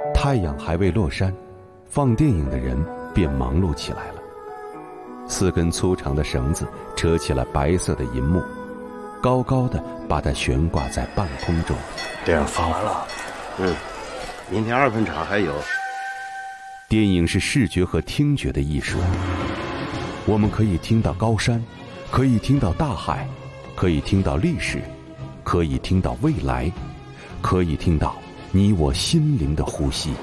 太阳还未落山，放电影的人便忙碌起来了。4根粗长的绳子扯起了白色的银幕，高高的把它悬挂在半空中。 电影放完了，明天2分场还有。 电影是视觉和听觉的艺术，我们可以听到高山，可以听到大海，可以听到历史，可以听到未来，可以听到你我心灵的呼吸。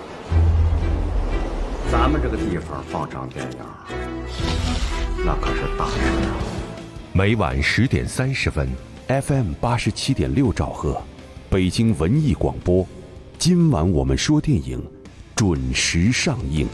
咱们这个地方放场电影，那可是大事啊！ 每晚10点30分 ，FM 87.6兆赫，北京文艺广播。今晚我们说电影，准时上映。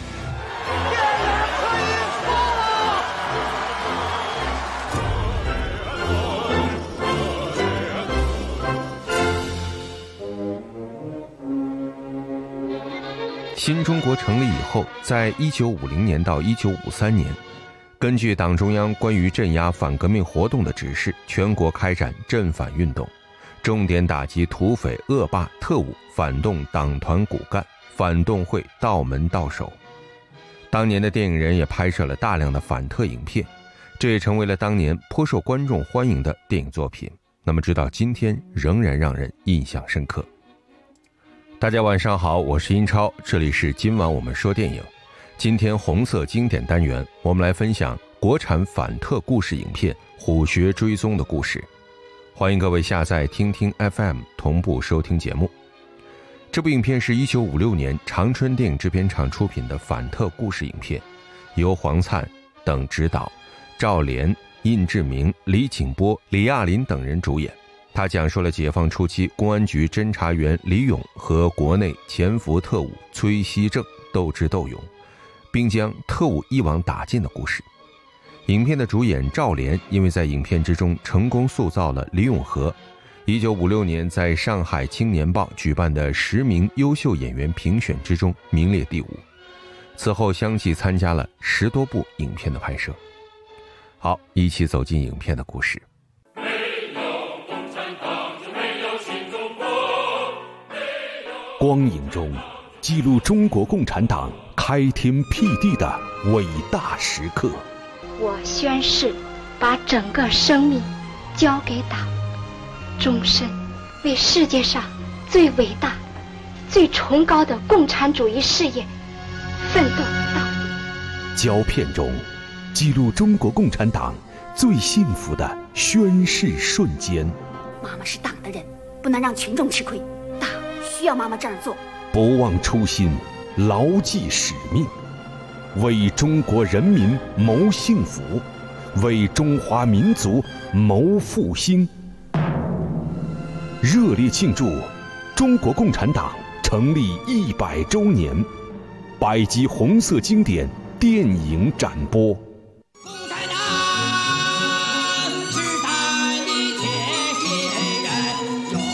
新中国成立以后，在1950年到1953年，根据党中央关于镇压反革命活动的指示，全国开展镇反运动，重点打击土匪、恶霸、特务，反动党团骨干，反动会道门道首。当年的电影人也拍摄了大量的反特影片，这也成为了当年颇受观众欢迎的电影作品。那么直到今天仍然让人印象深刻。大家晚上好，我是英超，这里是今晚我们说电影。今天红色经典单元，我们来分享国产反特故事影片《虎穴追踪》的故事。欢迎各位下载听听 FM 同步收听节目。这部影片是1956年长春电影制片厂出品的反特故事影片，由黄灿等执导，赵连、印志明、李景波、李亚林等人主演。他讲述了解放初期公安局侦查员李勇和国内潜伏特务崔锡正斗智斗勇，并将特务一网打尽的故事。影片的主演赵连因为在影片之中成功塑造了李永和，1956年在上海青年报举办的10名优秀演员评选之中名列第5，此后相继参加了10多部影片的拍摄。好，一起走进影片的故事。 光影中记录中国共产党开天辟地的伟大时刻。 我宣誓把整个生命交给党，终身为世界上最伟大最崇高的共产主义事业奋斗到底。 胶片中记录中国共产党最幸福的宣誓瞬间。 妈妈是党的人，不能让群众吃亏，党需要妈妈这样做。 不忘初心，牢记使命，为中国人民谋幸福，为中华民族谋复兴。热烈庆祝中国共产党成立100周年，100集红色经典电影展播。 共产党是咱的铁血人，哟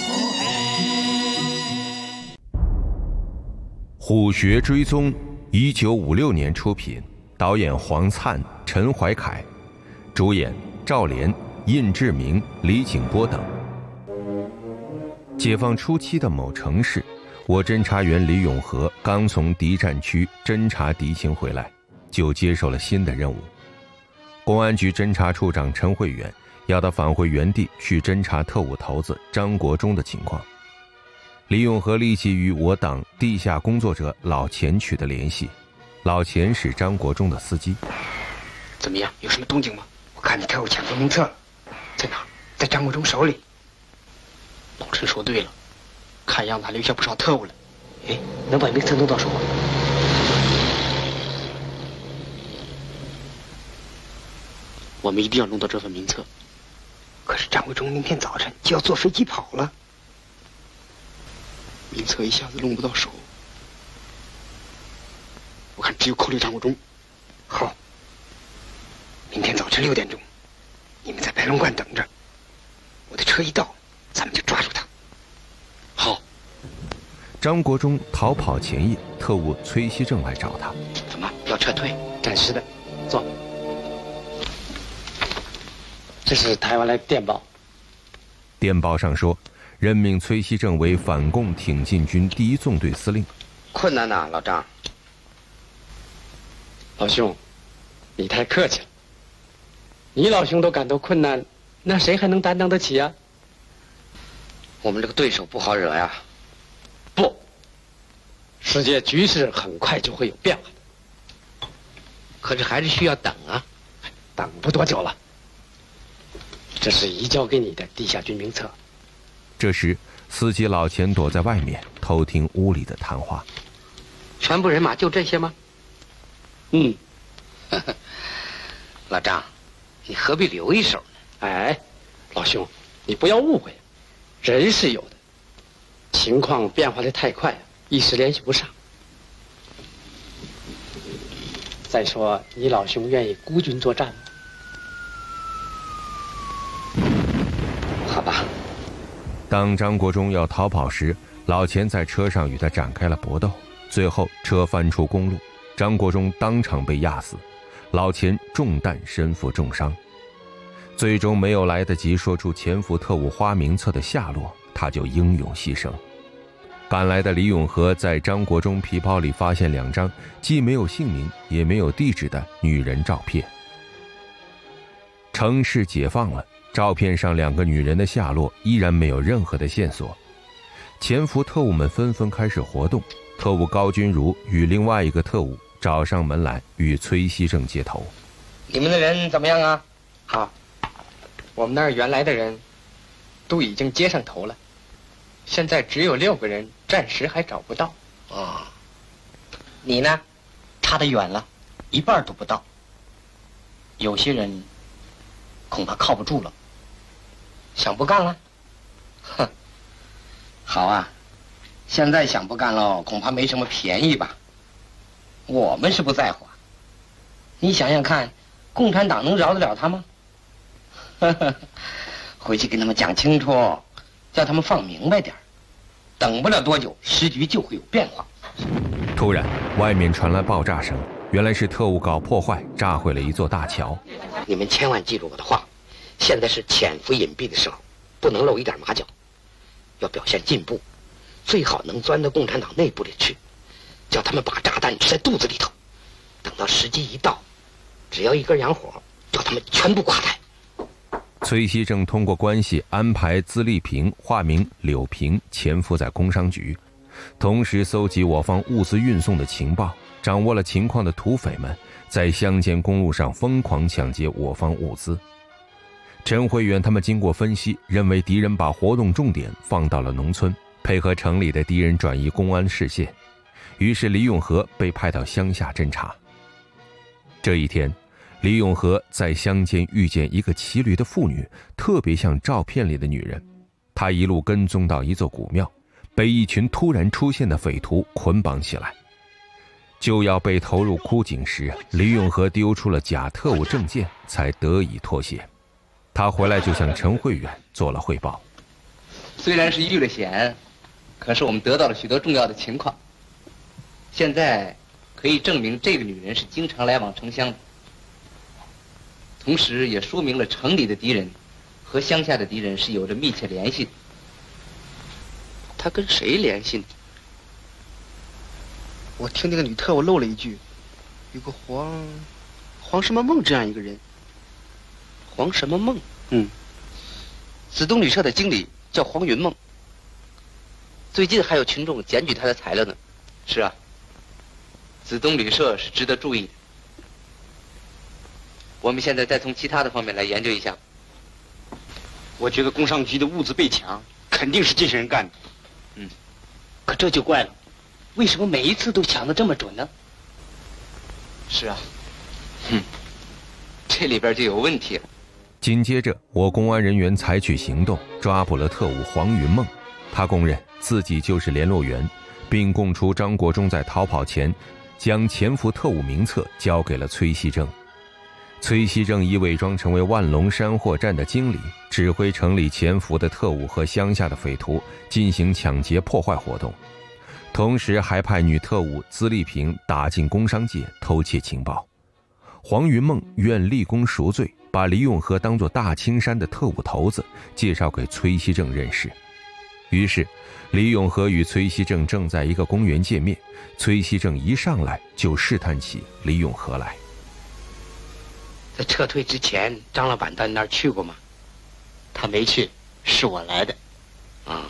嘿！ 虎穴追踪1956年出品，导演黄灿、陈怀凯，主演赵连、印志明、李景波等。解放初期的某城市，我侦查员李永和刚从敌占区侦察敌情回来，就接受了新的任务。公安局侦查处长陈慧远要他返回原地去侦查特务头子张国忠的情况。李永和立即与我党地下工作者老钱取得联系，老钱是张国忠的司机。 怎么样，有什么动静吗？我看你特务抢夺名册了，在哪？在张国忠手里。老陈说对了，看样子还留下不少特务了。哎，能把名册弄到手吗？我们一定要弄到这份名册。可是张国忠明天早晨就要坐飞机跑了，名册一下子弄不到手，我看只有扣留张国忠。好，明天早晨6点钟，你们在白龙观等着，我的车一到，咱们就抓住他。好。 张国忠逃跑前夜，特务崔锡正来找他。 怎么要撤退？暂时的，坐。这是台湾来的电报。 电报上说，任命崔锡正为反共挺进军第1纵队司令， 困难呐，老张。 老兄，你太客气了。你老兄都感到困难，那谁还能担当得起呀？ 我们这个对手不好惹呀。 不，世界局势很快就会有变化的。 可是还是需要等啊， 等不多久了。这是移交给你的地下军名册。 这时，司机老钱躲在外面偷听屋里的谈话。 全部人马就这些吗？ 嗯， 老张，你何必留一手呢？ 哎，老兄，你不要误会，人是有的，情况变化的太快，一时联系不上。再说，你老兄愿意孤军作战吗？ 好吧。 当张国忠要逃跑时，老钱在车上与他展开了搏斗，最后车翻出公路，张国忠当场被压死，老钱中弹身负重伤，最终没有来得及说出潜伏特务花名册的下落，他就英勇牺牲。赶来的李永和在张国忠皮包里发现2张既没有姓名也没有地址的女人照片。城市解放了，照片上2个女人的下落依然没有任何的线索。潜伏特务们纷纷开始活动，特务高君如与另外一个特务找上门来与崔锡正接头。 你们的人怎么样啊？ 好，我们那儿原来的人都已经接上头了，现在只有6个人，暂时还找不到。 哦，你呢？ 差得远了，一半都不到。有些人恐怕靠不住了。 想不干了？哼，好啊，现在想不干了，恐怕没什么便宜吧。我们是不在乎啊，你想想看，共产党能饶得了他吗？回去跟他们讲清楚，叫他们放明白点儿，等不了多久，时局就会有变化。 突然，外面传来爆炸声，原来是特务搞破坏，炸毁了一座大桥。 你们千万记住我的话，现在是潜伏隐蔽的时候，不能露一点马脚，要表现进步，最好能钻到共产党内部里去，叫他们把炸弹吃在肚子里头，等到时机一到，只要一根洋火，叫他们全部垮台。 崔锡正通过关系安排资丽萍化名柳萍潜伏在工商局，同时搜集我方物资运送的情报，掌握了情况的土匪们在乡间公路上疯狂抢劫我方物资。陈慧远他们经过分析，认为敌人把活动重点放到了农村，配合城里的敌人转移公安视线，于是李永和被派到乡下侦查。这一天，李永和在乡间遇见一个骑驴的妇女，特别像照片里的女人。他一路跟踪到一座古庙，被一群突然出现的匪徒捆绑起来，就要被投入枯井时，李永和丢出了假特务证件，才得以脱险。他回来就向陈慧远做了汇报。 虽然是遇了险，可是我们得到了许多重要的情况。现在可以证明这个女人是经常来往城乡的，同时也说明了城里的敌人和乡下的敌人是有着密切联系的。 他跟谁联系呢？我听那个女特务漏了一句，有个黄什么梦这样一个人。黄什么梦？子东旅社的经理叫黄云梦。最近还有群众检举他的材料呢。 是啊，子东旅社是值得注意的。我们现在再从其他的方面来研究一下。 我觉得工商局的物资被抢，肯定是这些人干的。 可这就怪了，为什么每一次都抢得这么准呢？ 是啊，这里边就有问题了。 紧接着，我公安人员采取行动，抓捕了特务黄云梦。他供认自己就是联络员，并供出张国忠在逃跑前将潜伏特务名册交给了崔锡正。崔锡正已伪装成为万隆山货站的经理，指挥城里潜伏的特务和乡下的匪徒进行抢劫破坏活动，同时还派女特务资丽萍打进工商界偷窃情报。黄云梦愿立功赎罪，把李永和当作大青山的特务头子介绍给崔锡正认识。 于是李永和与崔锡正正在一个公园见面，崔锡正一上来就试探起李永和来。 在撤退之前，张老板到你那儿去过吗？ 他没去，是我来的。 啊，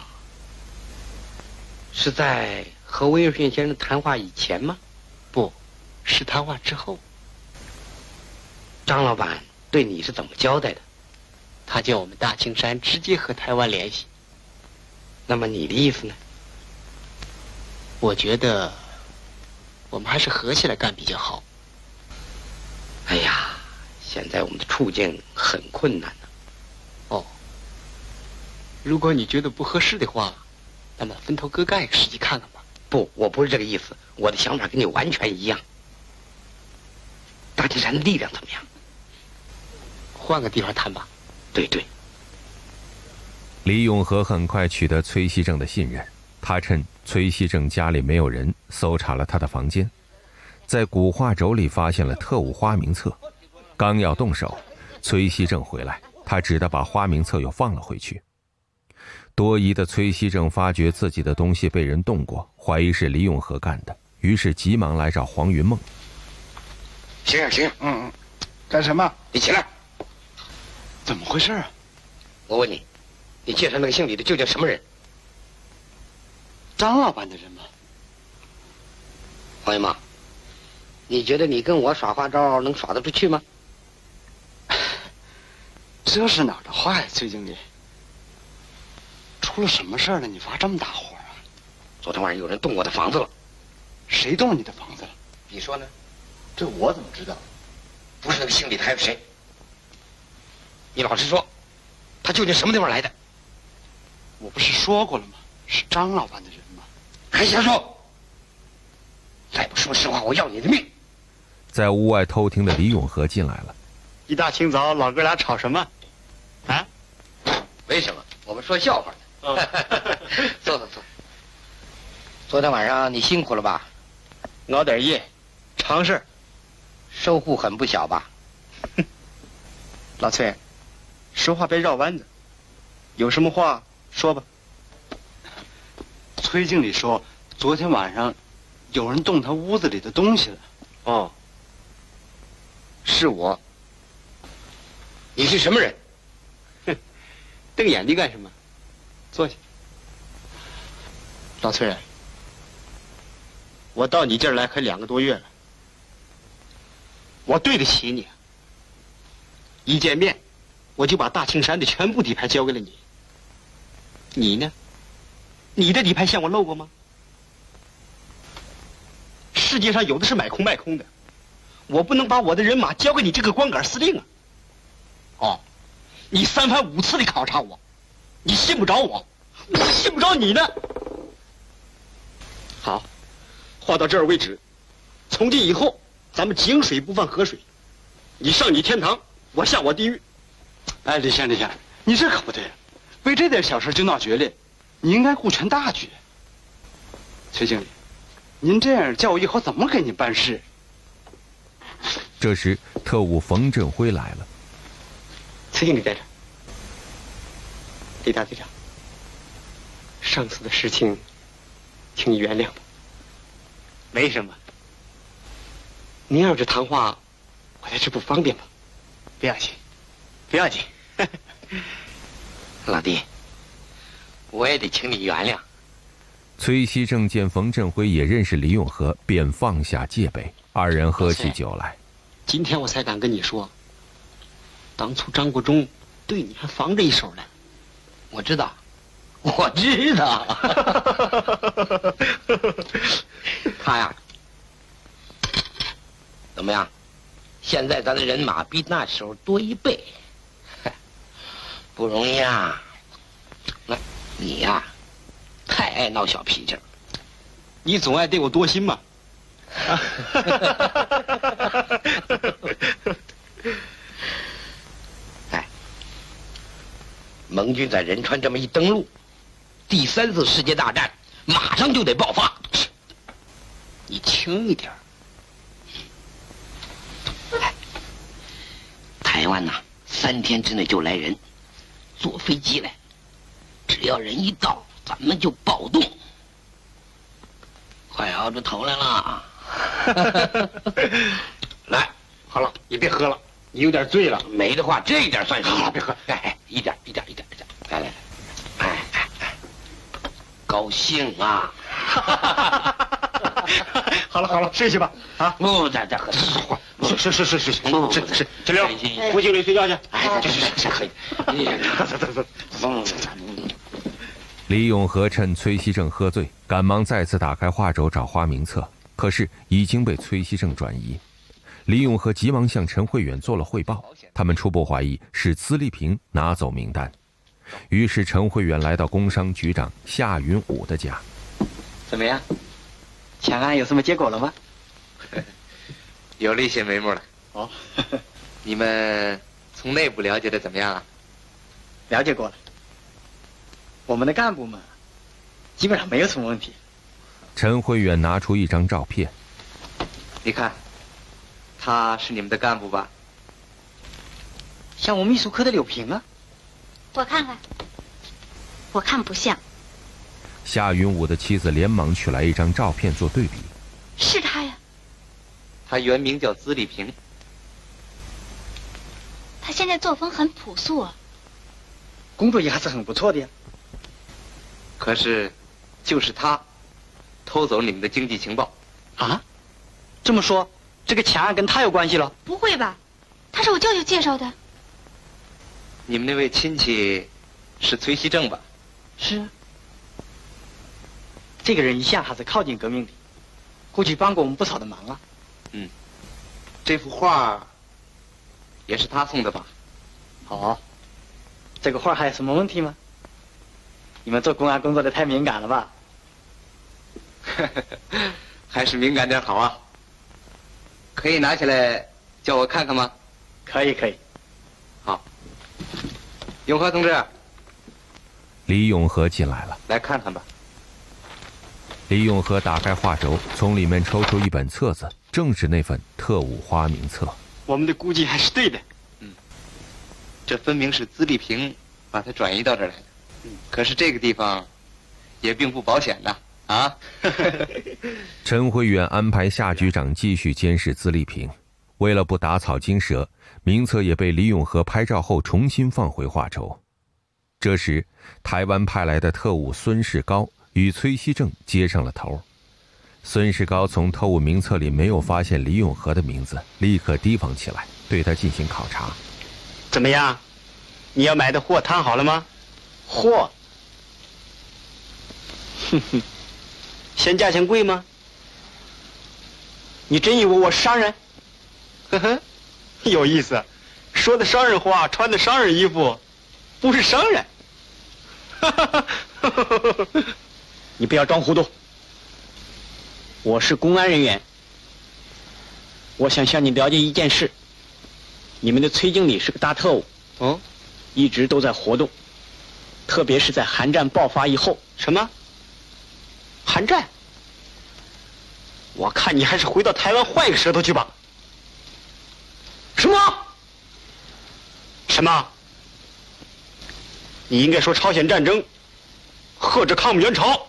是在和威尔逊先生谈话以前吗？ 不，是谈话之后。 张老板对你是怎么交代的？ 他叫我们大青山直接和台湾联系。 那么你的意思呢？ 我觉得我们还是合起来干比较好。 哎呀，现在我们的处境很困难呢。 哦，如果你觉得不合适的话，那么分头割盖，实际看看吧。 不，我不是这个意思，我的想法跟你完全一样。大青山的力量怎么样？ 换个地方谈吧。 对对。 李永和很快取得崔锡正的信任，他趁崔锡正家里没有人，搜查了他的房间，在古画轴里发现了特务花名册。刚要动手，崔锡正回来，他只得把花名册又放了回去。多疑的崔锡正发觉自己的东西被人动过，怀疑是李永和干的，于是急忙来找黄云梦。 醒醒醒醒！ 干什么？ 你起来！ 怎么回事啊？ 我问你，你介绍那个姓李的究竟什么人？ 张老板的人吗？ 黄云梦，你觉得你跟我耍花招能耍得出去吗？ 这是哪儿的话呀，崔经理？出了什么事儿了？你发这么大火啊？ 昨天晚上有人动我的房子了。 谁动你的房子了？ 你说呢？ 这我怎么知道？ 不是那个姓李的还有谁？你老实说，他究竟什么地方来的？ 我不是说过了吗？是张老板的人吗？ 还瞎说！再不说实话，我要你的命！ 在屋外偷听的李永和进来了。 一大清早，老哥俩吵什么？啊？ 为什么？我们说笑话呢。坐坐坐。昨天晚上你辛苦了吧？ 熬点夜，常事。 收获很不小吧？ 老崔，说话别绕弯子，有什么话说吧。崔经理说，昨天晚上有人动他屋子里的东西了。 哦，是我。你是什么人？ 哼，瞪眼睛干什么？坐下。老崔，我到你这儿来可2个多月了，我对得起你。一见面，我就把大青山的全部底牌交给了你。你呢？你的底牌向我露过吗？世界上有的是买空卖空的，我不能把我的人马交给你这个光杆司令啊！哦，你3番5次的考察我，你信不着我，我信不着你呢。好，话到这儿为止，从今以后，咱们井水不犯河水，你上你天堂，我下我地狱。哎，李先生，你这可不对，为这点小事就闹决裂，你应该顾全大局。崔经理，您这样叫我以后怎么给您办事？ 这时，特务冯振辉来了。 崔经理在这儿。李大队长，上次的事情，请你原谅吧。没什么。您要是谈话，我在这不方便吧？不要紧，不要紧。 老弟，我也得请你原谅。 崔锡正见冯振辉也认识李永和，便放下戒备，二人喝起酒来。 今天我才敢跟你说，当初张国忠对你还防着一手呢。 我知道，我知道。他呀，怎么样？现在咱的人马比那时候多1倍，不容易啊。那你呀，太爱闹小脾气了。 你总爱对我多心嘛。 哎，盟军在仁川这么一登陆，第3次世界大战马上就得爆发。 你轻一点。 台湾呐，3天之内就来人，坐飞机来，只要人一到， 咱们就暴动，快熬出头来了。 来，好了，你别喝了，你有点醉了。 没的话，这一点算什么？ 好了，别喝。 哎，一点。来，哎，高兴啊！ 好了，睡去吧。啊， 不，再喝。 是，陈六，回经理睡觉去。 哎，这可以。 李永和趁崔锡正喝醉，赶忙再次打开画轴找花名册，可是已经被崔锡正转移。李永和急忙向陈慧远做了汇报，他们初步怀疑是资丽萍拿走名单。于是陈慧远来到工商局长夏云武的家。 怎么样？抢案有什么结果了吗？ 有了一些眉目了。 哦， 你们从内部了解的怎么样啊？ 了解过了。我们的干部嘛，基本上没有什么问题。 陈慧远拿出一张照片， 你看，他是你们的干部吧？ 像我秘书科的柳萍啊。 我看看，我看不像。 夏云武的妻子连忙取来一张照片做对比。 是他呀。 他原名叫资丽萍。 他现在作风很朴素啊。 工作也还是很不错的呀。 可是，就是他偷走你们的经济情报。 啊？这么说，这个抢案跟他有关系了？ 不会吧？他是我舅舅介绍的。 你们那位亲戚是崔锡正吧？ 是啊。这个人一向还是靠近革命的，估计帮过我们不少的忙啊。 这幅画也是他送的吧？ 哦，这个画还有什么问题吗？你们做公安工作的太敏感了吧？ 还是敏感点好啊。可以拿起来叫我看看吗？ 可以。 好，永和同志。 李永和进来了， 来看看吧。 李永和打开画轴，从里面抽出一本册子，正是那份特务花名册。 我们的估计还是对的。 这分明是资丽萍把他转移到这儿来的。可是这个地方也并不保险呐。啊！ 陈慧远安排夏局长继续监视资丽萍，为了不打草惊蛇，名册也被李永和拍照后重新放回画轴。这时，台湾派来的特务孙世高与崔锡正接上了头。孙世高从特务名册里没有发现李永和的名字，立刻提防起来，对他进行考察。 怎么样？你要买的货谈好了吗？ 货？ 嫌价钱贵吗？你真以为我商人？呵呵，有意思，说的商人话，穿的商人衣服，不是商人。你不要装糊涂。我是公安人员，我想向你了解一件事。你们的崔经理是个大特务，一直都在活动，特别是在韩战爆发以后。什么？韩战？我看你还是回到台湾换一个舌头去吧。什么？你应该说朝鲜战争，或者抗美援朝。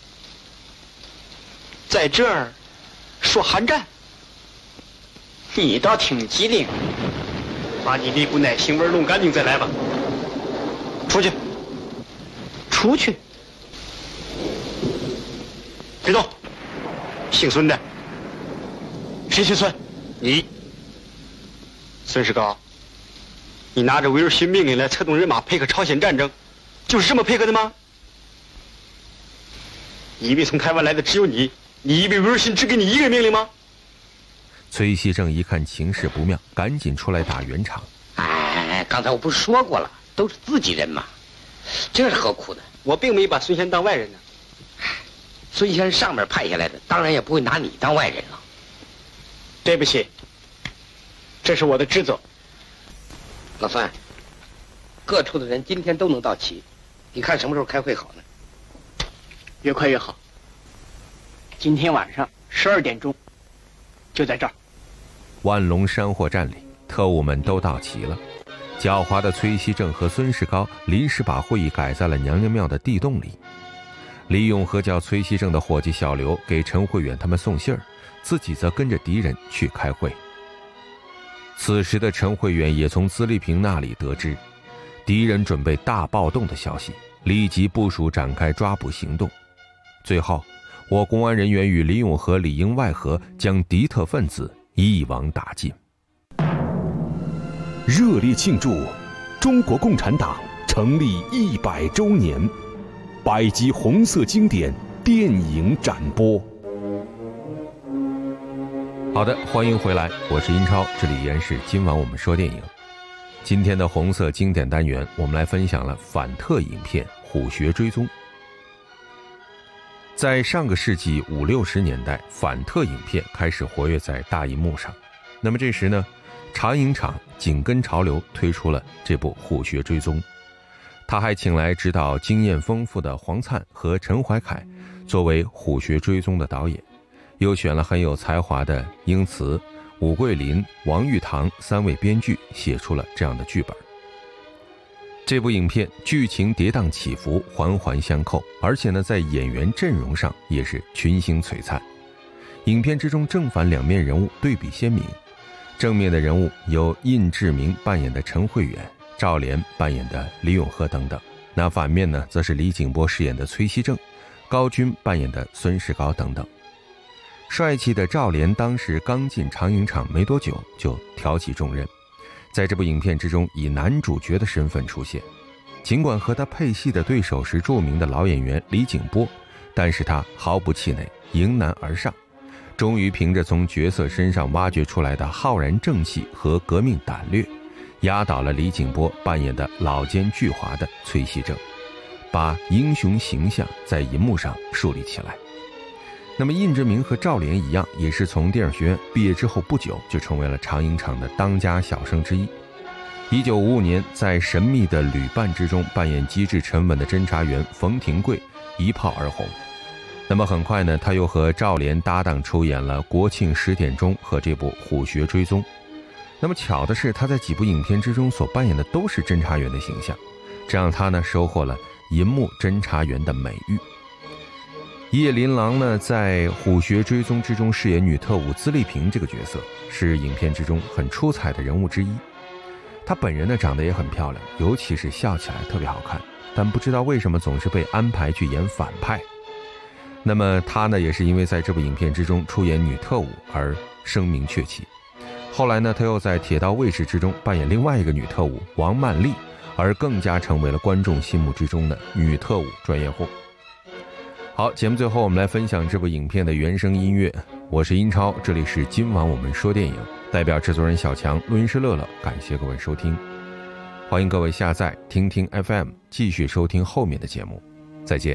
在这儿说韩战，你倒挺机灵。把你那股奶腥味弄干净再来吧。出去。别动。姓孙的。谁姓孙？你。孙世高，你拿着维尔逊命令来策动人马配合朝鲜战争，就是这么配合的吗？你以为从台湾来的只有你？你以为维尔逊只给你一个人命令吗？ 崔锡正一看情势不妙，赶紧出来打圆场。 哎，刚才我不是说过了，都是自己人嘛，这是何苦呢？ 我并没把孙先当外人呢。 孙先上面派下来的，当然也不会拿你当外人了。 对不起，这是我的职责。 老范，各处的人今天都能到齐，你看什么时候开会好呢？ 越快越好。今天晚上12点钟，就在这儿。 万隆山货站里，特务们都到齐了。狡猾的崔锡正和孙世高临时把会议改在了娘娘庙的地洞里。 李永和叫崔锡正的伙计小刘给陈慧远他们送信儿，自己则跟着敌人去开会。此时的陈慧远也从资立平那里得知敌人准备大暴动的消息，立即部署展开抓捕行动。最后我公安人员与李永和里应外合，将敌特分子一网打尽。 热烈庆祝中国共产党成立100周年，100集红色经典电影展播。 好的，欢迎回来，我是英超，这里依然是今晚我们说电影。今天的红色经典单元，我们来分享了反特影片《虎穴追踪》。在上个世纪50、60年代，反特影片开始活跃在大银幕上。那么这时呢，长影厂紧跟潮流推出了这部《虎穴追踪》，他还请来指导经验丰富的黄灿和陈怀凯作为《虎穴追踪》的导演，又选了很有才华的英慈、武桂林、王玉堂3位编剧，写出了这样的剧本。这部影片剧情跌宕起伏，环环相扣，而且呢，在演员阵容上也是群星璀璨。影片之中正反两面人物对比鲜明，正面的人物有印志明扮演的陈慧远、赵莲扮演的李永和等等，那反面呢，则是李景波饰演的崔锡正、高军扮演的孙世高等等。帅气的赵莲当时刚进长影厂没多久，就挑起重任，在这部影片之中以男主角的身份出现。尽管和他配戏的对手是著名的老演员李景波，但是他毫不气馁，迎难而上，终于凭着从角色身上挖掘出来的浩然正气和革命胆略，压倒了李景波扮演的老奸巨猾的崔锡正，把英雄形象在银幕上树立起来。那么印志明和赵莲一样，也是从电影学院毕业之后不久就成为了长影厂的当家小生之一。1955年在神秘的旅伴之中扮演机智沉稳的侦查员冯廷贵，一炮而红。那么很快呢，他又和赵莲搭档出演了国庆10点钟和这部《虎穴追踪》。那么巧的是，他在几部影片之中所扮演的都是侦查员的形象，这让他呢收获了银幕侦查员的美誉。叶琳琅呢，在《虎穴追踪》之中饰演女特务资丽萍这个角色，是影片之中很出彩的人物之一。她本人呢长得也很漂亮，尤其是笑起来特别好看，但不知道为什么总是被安排去演反派。那么她呢，也是因为在这部影片之中出演女特务而声名鹊起。后来呢，她又在《铁道卫士》之中扮演另外一个女特务王曼丽，而更加成为了观众心目之中的女特务专业户。好，节目最后我们来分享这部影片的原声音乐。我是英超，这里是今晚我们说电影，代表制作人小强，录音师乐乐，感谢各位收听。欢迎各位下载听听 FM， 继续收听后面的节目。再见。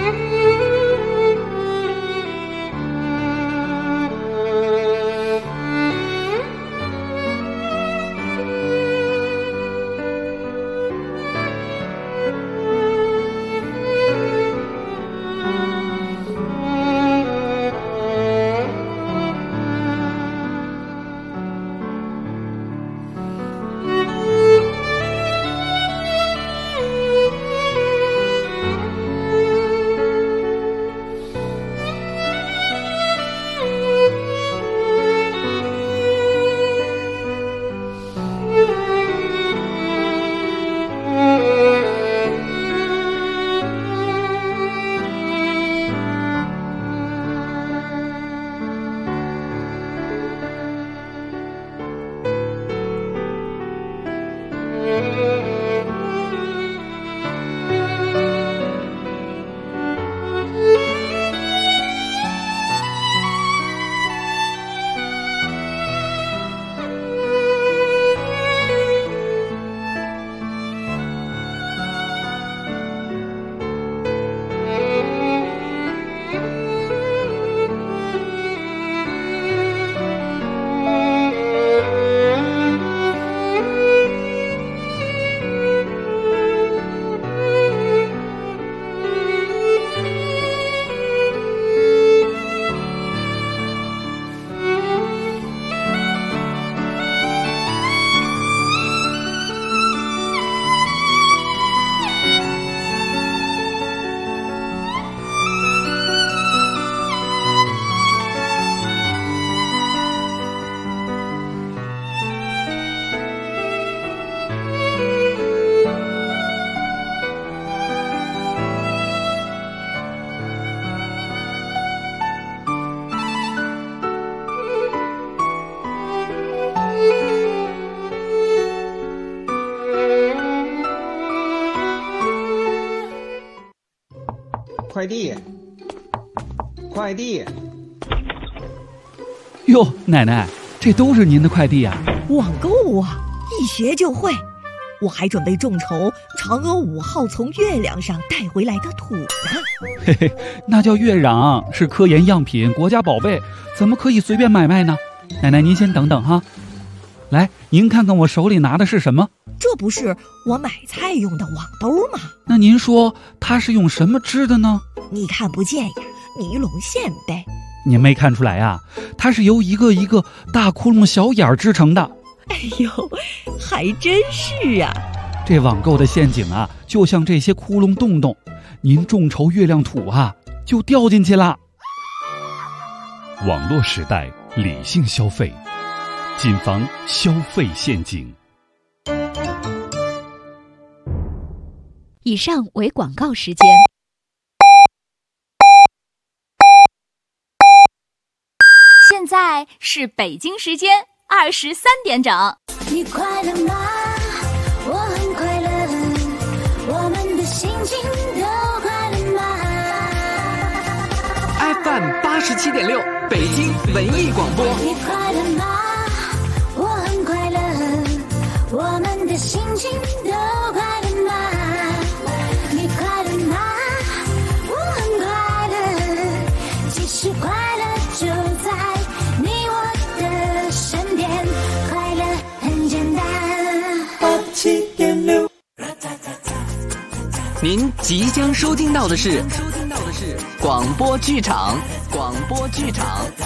快递，快递！ 哟，奶奶，这都是您的快递啊？ 网购啊，一学就会。我还准备众筹嫦娥5号从月亮上带回来的土呢。 嘿嘿，那叫月壤，是科研样品，国家宝贝，怎么可以随便买卖呢？奶奶，您先等等哈。来，您看看我手里拿的是什么？ 这不是我买菜用的网兜吗？ 那您说它是用什么织的呢？ 你看不见呀，尼龙线呗。 您没看出来啊？它是由一个一个大窟窿小眼儿织成的。 哎呦，还真是啊！ 这网购的陷阱啊，就像这些窟窿洞洞，您众筹月亮土啊，就掉进去了。 网络时代，理性消费，谨防消费陷阱。 以上为广告时间。 现在是北京时间23点整。 你快乐吗？我很快乐，我们的心情都快乐吗 ？FM 87.6，北京文艺广播。 你快乐吗？我很快乐，我们的心情都快乐吗？你快乐吗？我很快乐，其实快乐就在你我的身边，快乐很简单。87.6， 您即将收听到的是广播剧场。